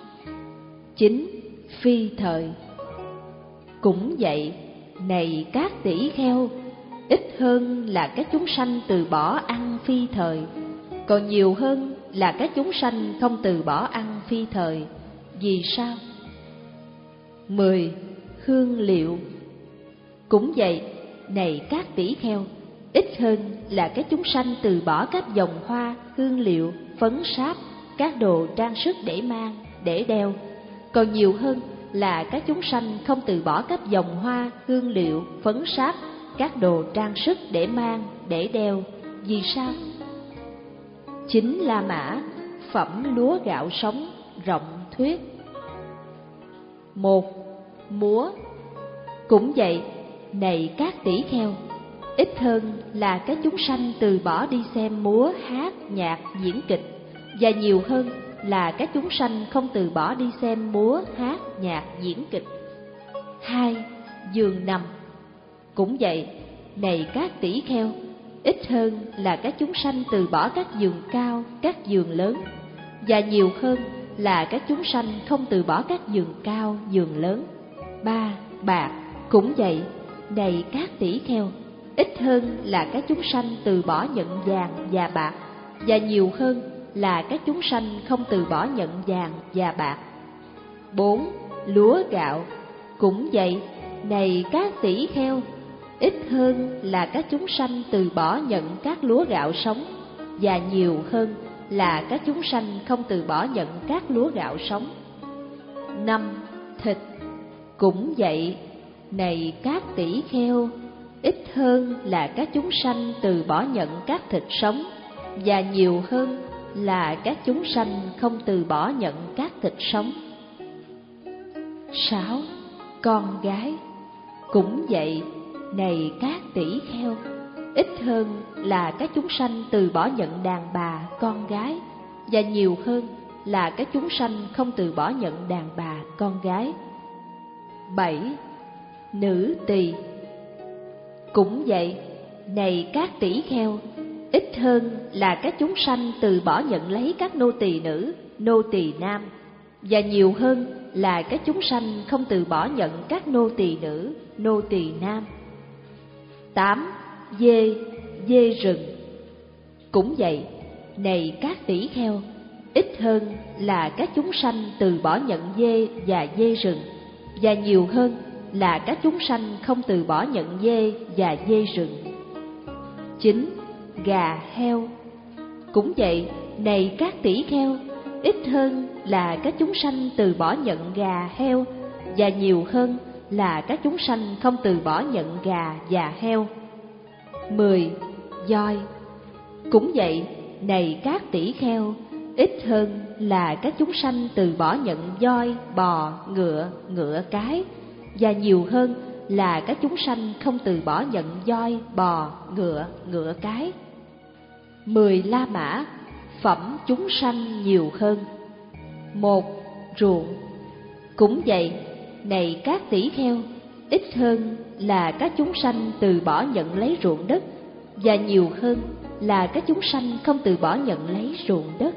Chín. Phi thời, cũng vậy, này các tỷ kheo, ít hơn là các chúng sanh từ bỏ ăn phi thời, còn nhiều hơn là các chúng sanh không từ bỏ ăn phi thời. Vì sao? Mười. Hương liệu. Cũng vậy, này các tỷ kheo, ít hơn là các chúng sanh từ bỏ các dòng hoa, hương liệu, phấn sáp, các đồ trang sức để mang, để đeo, còn nhiều hơn là các chúng sanh không từ bỏ các dòng hoa, hương liệu, phấn sáp, các đồ trang sức để mang, để đeo. Vì sao? Chính La Mã, phẩm lúa gạo sống, rộng thuyết. Một. Múa. Cũng vậy, này các tỷ kheo, ít hơn là các chúng sanh từ bỏ đi xem múa, hát, nhạc, diễn kịch, và nhiều hơn là các chúng sanh không từ bỏ đi xem múa, hát, nhạc, diễn kịch. Hai. Giường nằm. Cũng vậy, này các tỷ kheo, ít hơn là các chúng sanh từ bỏ các giường cao, các giường lớn, và nhiều hơn là các chúng sanh không từ bỏ các giường cao, giường lớn. Ba. Bạc. Cũng vậy, này các tỷ kheo, ít hơn là các chúng sanh từ bỏ nhận vàng và bạc, và nhiều hơn là các chúng sanh không từ bỏ nhận vàng và bạc. Bốn. Lúa gạo. Cũng vậy, này các tỷ kheo, ít hơn là các chúng sanh từ bỏ nhận các lúa gạo sống, và nhiều hơn là các chúng sanh không từ bỏ nhận các lúa gạo sống. Năm. Thịt. Cũng vậy, này các tỷ kheo, ít hơn là các chúng sanh từ bỏ nhận các thịt sống, và nhiều hơn là các chúng sanh không từ bỏ nhận các thịt sống. Sáu. Con gái. Cũng vậy, này các tỷ kheo, ít hơn là các chúng sanh từ bỏ nhận đàn bà, con gái, và nhiều hơn là các chúng sanh không từ bỏ nhận đàn bà, con gái. Bảy. Nữ tỳ. Cũng vậy, này các tỷ kheo, ít hơn là các chúng sanh từ bỏ nhận lấy các nô tỳ nữ, nô tỳ nam, và nhiều hơn là các chúng sanh không từ bỏ nhận các nô tỳ nữ, nô tỳ nam. Tám. Dê, dê rừng. Cũng vậy, này các tỷ kheo, ít hơn là các chúng sanh từ bỏ nhận dê và dê rừng, và nhiều hơn là các chúng sanh không từ bỏ nhận dê và dê rừng. Chín. Gà, heo. Cũng vậy, này các tỷ kheo, ít hơn là các chúng sanh từ bỏ nhận gà, heo, và nhiều hơn là các chúng sanh không từ bỏ nhận gà và heo. Mười. Voi. Cũng vậy, này các tỷ kheo, ít hơn là các chúng sanh từ bỏ nhận voi, bò, ngựa, ngựa cái, và nhiều hơn là các chúng sanh không từ bỏ nhận voi, bò, ngựa, ngựa cái. Mười. La Mã, phẩm chúng sanh nhiều hơn. Một. Ruộng. Cũng vậy, này các tỷ kheo, ít hơn là các chúng sanh từ bỏ nhận lấy ruộng đất, và nhiều hơn là các chúng sanh không từ bỏ nhận lấy ruộng đất.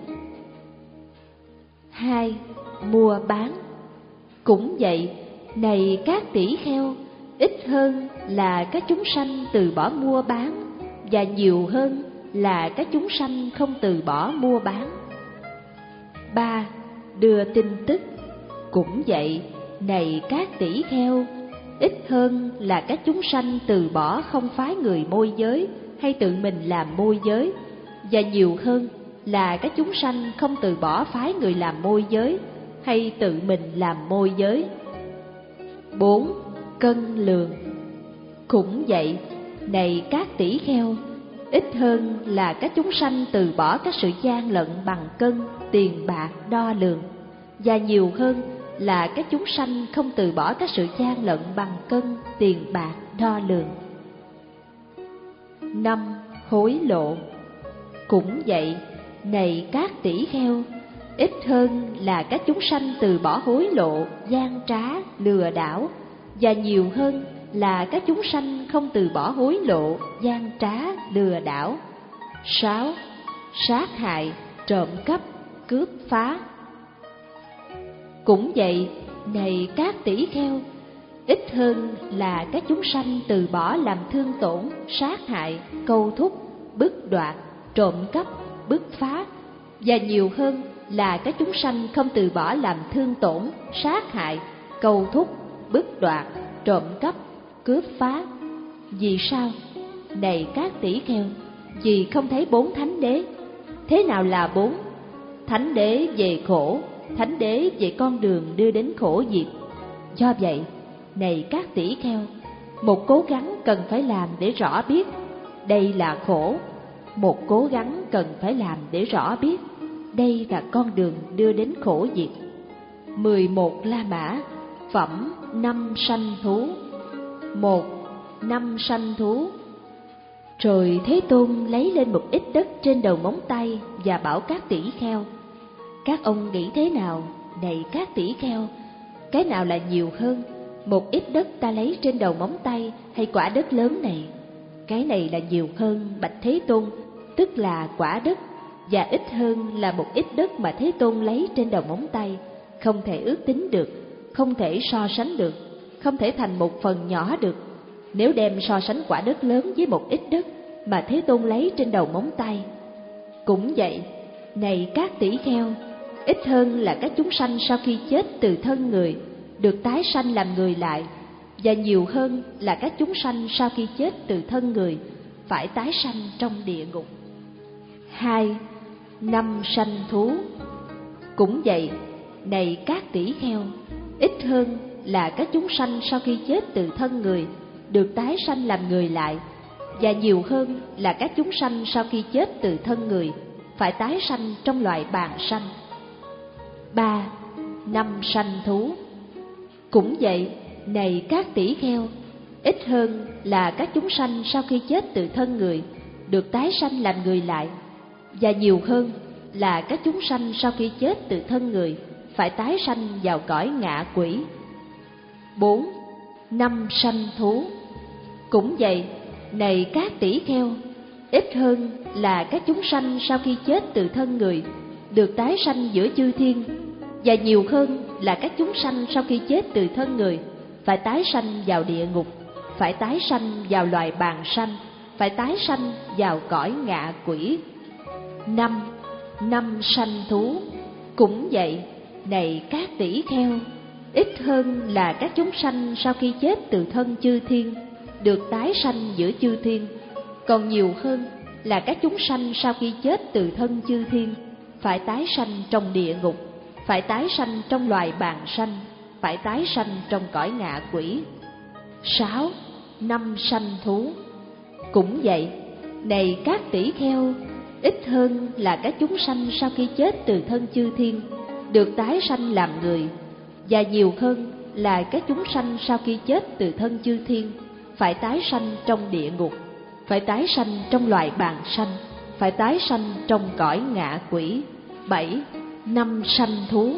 Hai. Mua bán. Cũng vậy, này các tỷ kheo, ít hơn là các chúng sanh từ bỏ mua bán, và nhiều hơn là các chúng sanh không từ bỏ mua bán. Ba. Đưa tin tức. Cũng vậy, này các tỷ kheo, ít hơn là các chúng sanh từ bỏ không phái người môi giới hay tự mình làm môi giới, và nhiều hơn là các chúng sanh không từ bỏ phái người làm môi giới hay tự mình làm môi giới. Bốn. Cân lường. Cũng vậy, này các tỷ kheo, ít hơn là các chúng sanh từ bỏ các sự gian lận bằng cân, tiền bạc, đo lường, và nhiều hơn là các chúng sanh không từ bỏ các sự gian lận bằng cân, tiền bạc, đo lường. Năm. Hối lộ. Cũng vậy, này các tỷ kheo, ít hơn là các chúng sanh từ bỏ hối lộ, gian trá, lừa đảo, và nhiều hơn là các chúng sanh không từ bỏ hối lộ, gian trá, lừa đảo. Sáu. Sát hại, trộm cắp, cướp phá. Cũng vậy, này các tỷ kheo, ít hơn là các chúng sanh từ bỏ làm thương tổn, sát hại, câu thúc, bức đoạt, trộm cắp, bức phá, và nhiều hơn là các chúng sanh không từ bỏ làm thương tổn, sát hại, câu thúc, bức đoạt, trộm cắp, cướp phá. Vì sao? Này các tỷ kheo, vì không thấy bốn thánh đế. Thế nào là bốn? Thánh đế về khổ, thánh đế về con đường đưa đến khổ diệt. Do vậy, này các tỷ kheo, một cố gắng cần phải làm để rõ biết đây là khổ, một cố gắng cần phải làm để rõ biết đây là con đường đưa đến khổ diệt. Mười một La Mã, phẩm năm sanh thú. Một, năm sanh thú. Rồi Thế Tôn lấy lên một ít đất trên đầu móng tay và bảo các tỷ kheo: các ông nghĩ thế nào, này các tỷ kheo? Cái nào là nhiều hơn, một ít đất ta lấy trên đầu móng tay hay quả đất lớn này? Cái này là nhiều hơn, bạch Thế Tôn, tức là quả đất, và ít hơn là một ít đất mà Thế Tôn lấy trên đầu móng tay. Không thể ước tính được, không thể so sánh được, không thể thành một phần nhỏ được. Nếu đem so sánh quả đất lớn với một ít đất mà Thế Tôn lấy trên đầu móng tay. Cũng vậy, này các tỷ kheo, ít hơn là các chúng sanh sau khi chết từ thân người được tái sanh làm người lại, và nhiều hơn là các chúng sanh sau khi chết từ thân người phải tái sanh trong địa ngục. Hai, năm sanh thú. Cũng vậy, này các tỷ kheo, ít hơn là các chúng sanh sau khi chết từ thân người được tái sanh làm người lại, và nhiều hơn là các chúng sanh sau khi chết từ thân người phải tái sanh trong loài bàng sanh. Ba, năm sanh thú. Cũng vậy, này các tỷ kheo, ít hơn là các chúng sanh sau khi chết từ thân người được tái sanh làm người lại, và nhiều hơn là các chúng sanh sau khi chết từ thân người phải tái sanh vào cõi ngạ quỷ. Bốn, năm sanh thú. Cũng vậy, này các tỷ kheo, ít hơn là các chúng sanh sau khi chết từ thân người được tái sanh giữa chư thiên, và nhiều hơn là các chúng sanh sau khi chết từ thân người phải tái sanh vào địa ngục, phải tái sanh vào loài bàng sanh, phải tái sanh vào cõi ngạ quỷ. Năm, năm sanh thú. Cũng vậy, này các tỷ kheo, ít hơn là các chúng sanh sau khi chết từ thân chư thiên được tái sanh giữa chư thiên, còn nhiều hơn là các chúng sanh sau khi chết từ thân chư thiên phải tái sanh trong địa ngục, phải tái sanh trong loài bàng sanh, phải tái sanh trong cõi ngạ quỷ. Sáu, năm sanh thú. Cũng vậy, này các tỷ kheo, ít hơn là các chúng sanh sau khi chết từ thân chư thiên được tái sanh làm người, và nhiều hơn là các chúng sanh sau khi chết từ thân chư thiên phải tái sanh trong địa ngục, phải tái sanh trong loài bàng sanh, phải tái sanh trong cõi ngạ quỷ. Bảy, năm sanh thú.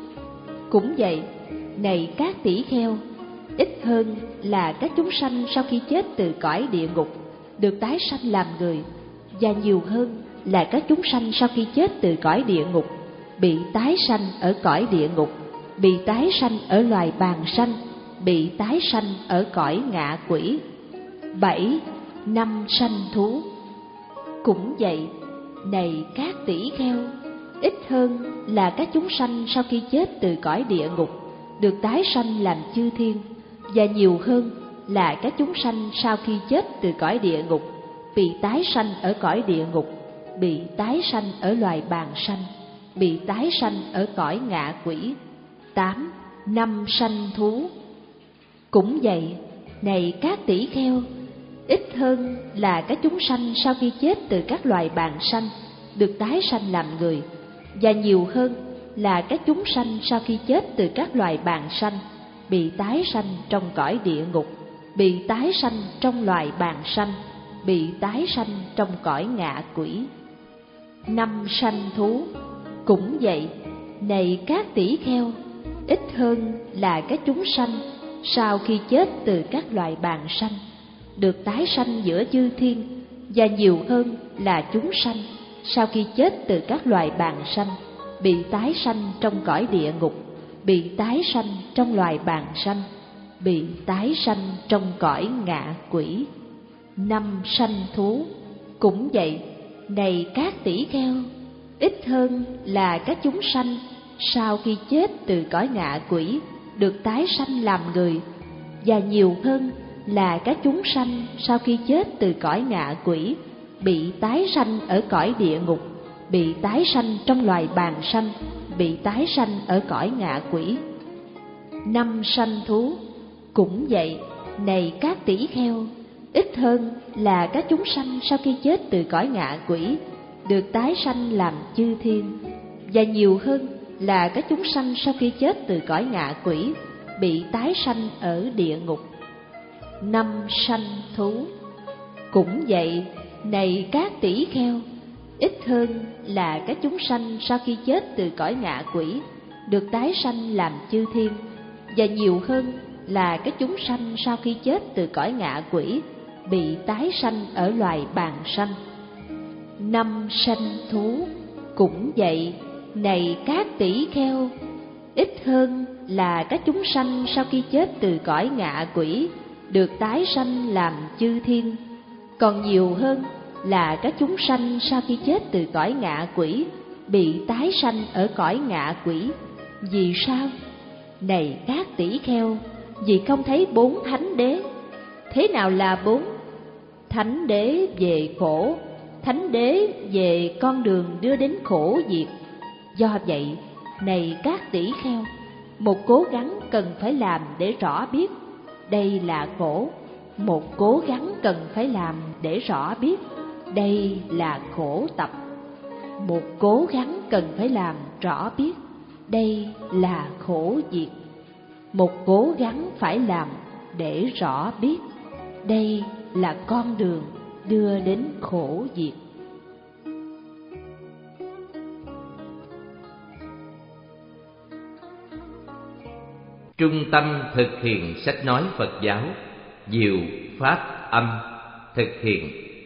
Cũng vậy, này các tỷ kheo, ít hơn là các chúng sanh sau khi chết từ cõi địa ngục được tái sanh làm người, và nhiều hơn là các chúng sanh sau khi chết từ cõi địa ngục bị tái sanh ở cõi địa ngục, bị tái sanh ở loài bàng sanh, bị tái sanh ở cõi ngạ quỷ. Bảy, năm sanh thú. Cũng vậy, này các tỷ kheo, ít hơn là các chúng sanh sau khi chết từ cõi địa ngục được tái sanh làm chư thiên, và nhiều hơn là các chúng sanh sau khi chết từ cõi địa ngục bị tái sanh ở cõi địa ngục, bị tái sanh ở loài bàng sanh, bị tái sanh ở cõi ngạ quỷ. Tám, năm sanh thú. Cũng vậy, này các tỷ kheo, ít hơn là các chúng sanh sau khi chết từ các loài bàng sanh được tái sanh làm người, và nhiều hơn là các chúng sanh sau khi chết từ các loài bàng sanh bị tái sanh trong cõi địa ngục, bị tái sanh trong loài bàng sanh, bị tái sanh trong cõi ngạ quỷ. Năm sanh thú. Cũng vậy, này các tỷ kheo, ít hơn là các chúng sanh sau khi chết từ các loài bàng sanh được tái sanh giữa chư thiên, và nhiều hơn là chúng sanh sau khi chết từ các loài bàng sanh bị tái sanh trong cõi địa ngục, bị tái sanh trong loài bàng sanh, bị tái sanh trong cõi ngạ quỷ. Năm sanh thú cũng vậy, này các tỷ kheo, ít hơn là các chúng sanh sau khi chết từ cõi ngạ quỷ được tái sanh làm người, và nhiều hơn là các chúng sanh sau khi chết từ cõi ngạ quỷ bị tái sanh ở cõi địa ngục, bị tái sanh trong loài bàng sanh, bị tái sanh ở cõi ngạ quỷ. Năm sanh thú cũng vậy, này các tỷ kheo, ít hơn là các chúng sanh sau khi chết từ cõi ngạ quỷ được tái sanh làm chư thiên, và nhiều hơn là các chúng sanh sau khi chết từ cõi ngạ quỷ bị tái sanh ở địa ngục. Năm sanh thú cũng vậy, này các tỷ kheo, ít hơn là các chúng sanh sau khi chết từ cõi ngạ quỷ được tái sanh làm chư thiên, và nhiều hơn là các chúng sanh sau khi chết từ cõi ngạ quỷ bị tái sanh ở loài bàng sanh. Năm sanh thú cũng vậy, này các tỷ kheo, ít hơn là các chúng sanh sau khi chết từ cõi ngạ quỷ được tái sanh làm chư thiên, còn nhiều hơn là các chúng sanh sau khi chết từ cõi ngạ quỷ bị tái sanh ở cõi ngạ quỷ. Vì sao? Này các tỷ kheo, vì không thấy bốn thánh đế. Thế nào là bốn? Thánh đế về khổ, thánh đế về con đường đưa đến khổ diệt. Do vậy, này các tỷ kheo, một cố gắng cần phải làm để rõ biết đây là khổ, một cố gắng cần phải làm để rõ biết đây là khổ tập, một cố gắng cần phải làm rõ biết đây là khổ diệt, một cố gắng phải làm để rõ biết đây là con đường đưa đến khổ diệt. Trung tâm thực hiện sách nói Phật giáo, Diệu Pháp Âm thực hiện.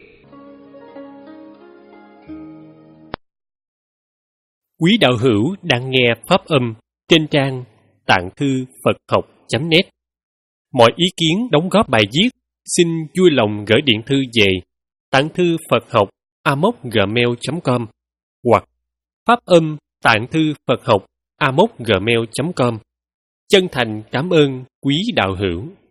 Quý đạo hữu đang nghe Pháp Âm trên trang tạng thư Phật học chấm net. Mọi ý kiến đóng góp bài viết xin vui lòng gửi điện thư về tạng thư Phật học a m o c gmail chấm com hoặc Pháp Âm tạng thư Phật học a m o c gmail chấm com. Chân thành cảm ơn quý đạo hữu.